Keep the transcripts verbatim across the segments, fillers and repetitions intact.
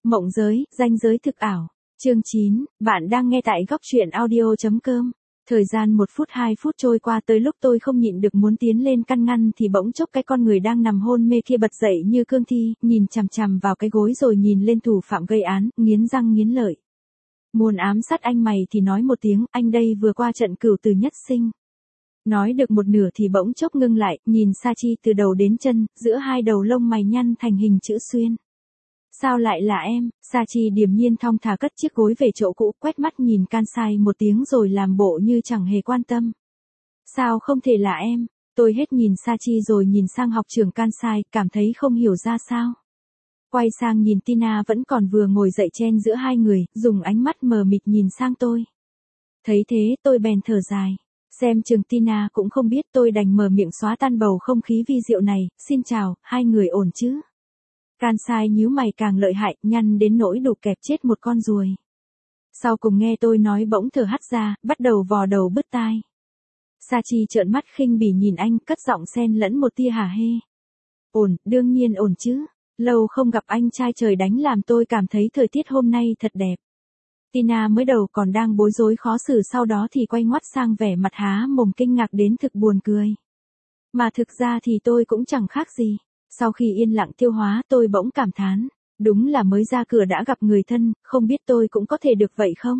Mộng giới, ranh giới thực ảo. Chương chín, bạn đang nghe tại góc truyện audio chấm com. Thời gian một phút hai phút trôi qua, tới lúc tôi không nhịn được muốn tiến lên căn ngăn thì bỗng chốc cái con người đang nằm hôn mê kia bật dậy như cương thi, nhìn chằm chằm vào cái gối rồi nhìn lên thủ phạm gây án, nghiến răng nghiến lợi. Muốn ám sát anh mày thì nói một tiếng, anh đây vừa qua trận cửu tử nhất sinh. Nói được một nửa thì bỗng chốc ngưng lại, nhìn Sachi từ đầu đến chân, giữa hai đầu lông mày nhăn thành hình chữ xuyên. Sao lại là em? Sachi điềm nhiên thong thả cất chiếc gối về chỗ cũ, quét mắt nhìn Kansai một tiếng rồi làm bộ như chẳng hề quan tâm. Sao không thể là em? Tôi hết nhìn Sachi rồi nhìn sang học trưởng Kansai, cảm thấy không hiểu ra sao. Quay sang nhìn Tina vẫn còn vừa ngồi dậy chen giữa hai người, dùng ánh mắt mờ mịt nhìn sang tôi. Thấy thế tôi bèn thở dài. Xem chừng Tina cũng không biết, tôi đành mở miệng xóa tan bầu không khí vi diệu này. Xin chào, hai người ổn chứ? Kansai nhíu mày càng lợi hại, nhăn đến nỗi đủ kẹp chết một con ruồi. Sau cùng nghe tôi nói bỗng thở hắt ra, bắt đầu vò đầu bứt tai. Sachi trợn mắt khinh bỉ nhìn anh, cất giọng xen lẫn một tia hả hê. Ổn, đương nhiên ổn chứ. Lâu không gặp anh trai trời đánh làm tôi cảm thấy thời tiết hôm nay thật đẹp. Tina mới đầu còn đang bối rối khó xử, sau đó thì quay ngoắt sang vẻ mặt há mồm kinh ngạc đến thực buồn cười. Mà thực ra thì tôi cũng chẳng khác gì. Sau khi yên lặng tiêu hóa, tôi bỗng cảm thán, đúng là mới ra cửa đã gặp người thân, không biết tôi cũng có thể được vậy không?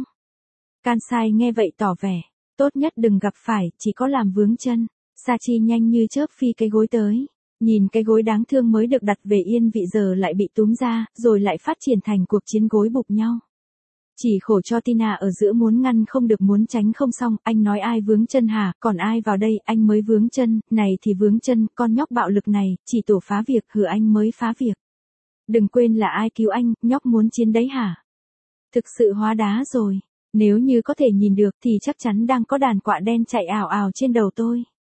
Kansai nghe vậy tỏ vẻ, tốt nhất đừng gặp phải, chỉ có làm vướng chân. Sachi nhanh như chớp phi cái gối tới, nhìn cái gối đáng thương mới được đặt về yên vị giờ lại bị túm ra, rồi lại phát triển thành cuộc chiến gối bục nhau. Chỉ khổ cho Tina ở giữa, muốn ngăn không được, muốn tránh không xong. Anh nói ai vướng chân hả? Còn ai vào đây? Anh mới vướng chân, này thì vướng chân, con nhóc bạo lực này, chỉ tổ phá việc, hử anh mới phá việc. Đừng quên là ai cứu anh, nhóc muốn chiến đấy hả? Thực sự hóa đá rồi, nếu như có thể nhìn được thì chắc chắn đang có đàn quạ đen chạy ào ào trên đầu tôi.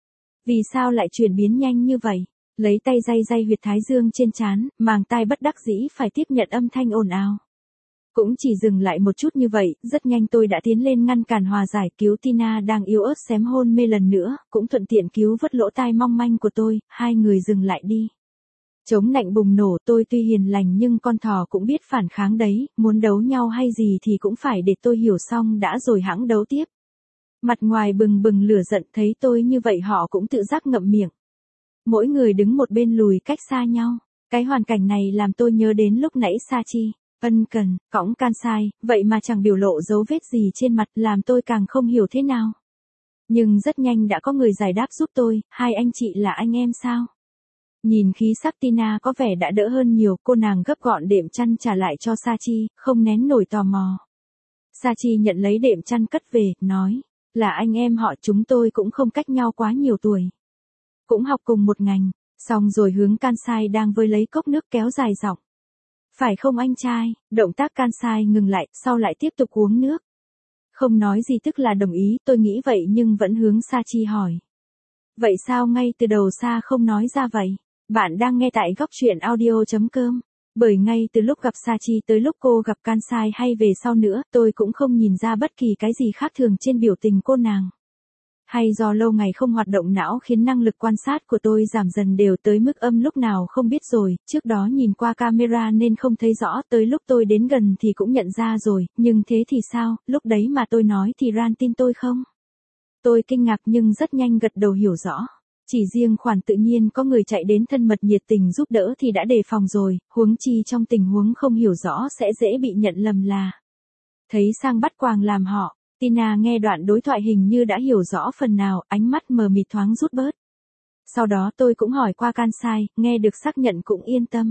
Vì sao lại chuyển biến nhanh như vậy? Lấy tay day day huyệt thái dương trên trán, màng tai bất đắc dĩ phải tiếp nhận âm thanh ồn ào. Cũng chỉ dừng lại một chút như vậy, rất nhanh tôi đã tiến lên ngăn cản hòa giải, cứu Tina đang yếu ớt xém hôn mê lần nữa, cũng thuận tiện cứu vớt lỗ tai mong manh của tôi. Hai người dừng lại đi. Chống nạnh bùng nổ, tôi tuy hiền lành nhưng con thỏ cũng biết phản kháng đấy, muốn đấu nhau hay gì thì cũng phải để tôi hiểu xong đã rồi hẵng đấu tiếp. Mặt ngoài bừng bừng lửa giận, thấy tôi như vậy họ cũng tự giác ngậm miệng. Mỗi người đứng một bên lùi cách xa nhau. Cái hoàn cảnh này làm tôi nhớ đến lúc nãy Sachi ân cần, cõng Kansai, vậy mà chẳng biểu lộ dấu vết gì trên mặt, làm tôi càng không hiểu thế nào. Nhưng rất nhanh đã có người giải đáp giúp tôi, hai anh chị là anh em sao? Nhìn khí sắc Tina có vẻ đã đỡ hơn nhiều, cô nàng gấp gọn đệm chăn trả lại cho Sachi, không nén nổi tò mò. Sachi nhận lấy đệm chăn cất về, nói, là anh em họ, chúng tôi cũng không cách nhau quá nhiều tuổi. Cũng học cùng một ngành, xong rồi hướng Kansai đang vơi lấy cốc nước kéo dài giọng. Phải không anh trai? Động tác Kansai ngừng lại, sau lại tiếp tục uống nước. Không nói gì tức là đồng ý, tôi nghĩ vậy nhưng vẫn hướng Sachi hỏi. Vậy sao ngay từ đầu Sa không nói ra vậy? Bạn đang nghe tại góc truyện audio chấm com. Bởi ngay từ lúc gặp Sachi tới lúc cô gặp Kansai hay về sau nữa, tôi cũng không nhìn ra bất kỳ cái gì khác thường trên biểu tình cô nàng. Hay do lâu ngày không hoạt động não khiến năng lực quan sát của tôi giảm dần đều tới mức âm lúc nào không biết rồi, trước đó nhìn qua camera nên không thấy rõ, tới lúc tôi đến gần thì cũng nhận ra rồi, nhưng thế thì sao, lúc đấy mà tôi nói thì Ran tin tôi không? Tôi kinh ngạc nhưng rất nhanh gật đầu hiểu rõ. Chỉ riêng khoản tự nhiên có người chạy đến thân mật nhiệt tình giúp đỡ thì đã đề phòng rồi, huống chi trong tình huống không hiểu rõ sẽ dễ bị nhận lầm là thấy sang bắt quàng làm họ. Tina nghe đoạn đối thoại hình như đã hiểu rõ phần nào, ánh mắt mờ mịt thoáng rút bớt. Sau đó tôi cũng hỏi qua Kansai, nghe được xác nhận cũng yên tâm.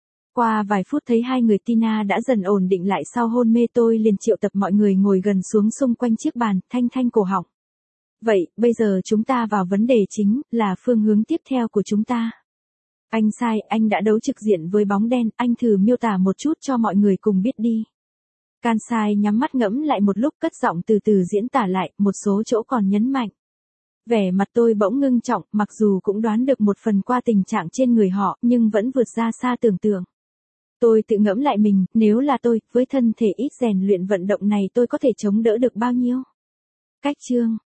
Qua vài phút thấy hai người Tina đã dần ổn định lại sau hôn mê, tôi liền triệu tập mọi người ngồi gần xuống xung quanh chiếc bàn, thanh thanh cổ họng. Vậy, bây giờ chúng ta vào vấn đề chính, là phương hướng tiếp theo của chúng ta. Anh sai, anh đã đấu trực diện với bóng đen, anh thử miêu tả một chút cho mọi người cùng biết đi. Kansai nhắm mắt ngẫm lại một lúc, cất giọng từ từ diễn tả lại, một số chỗ còn nhấn mạnh. Vẻ mặt tôi bỗng ngưng trọng, mặc dù cũng đoán được một phần qua tình trạng trên người họ, nhưng vẫn vượt ra xa tưởng tượng. Tôi tự ngẫm lại mình, nếu là tôi, với thân thể ít rèn luyện vận động này tôi có thể chống đỡ được bao nhiêu? Cách chương,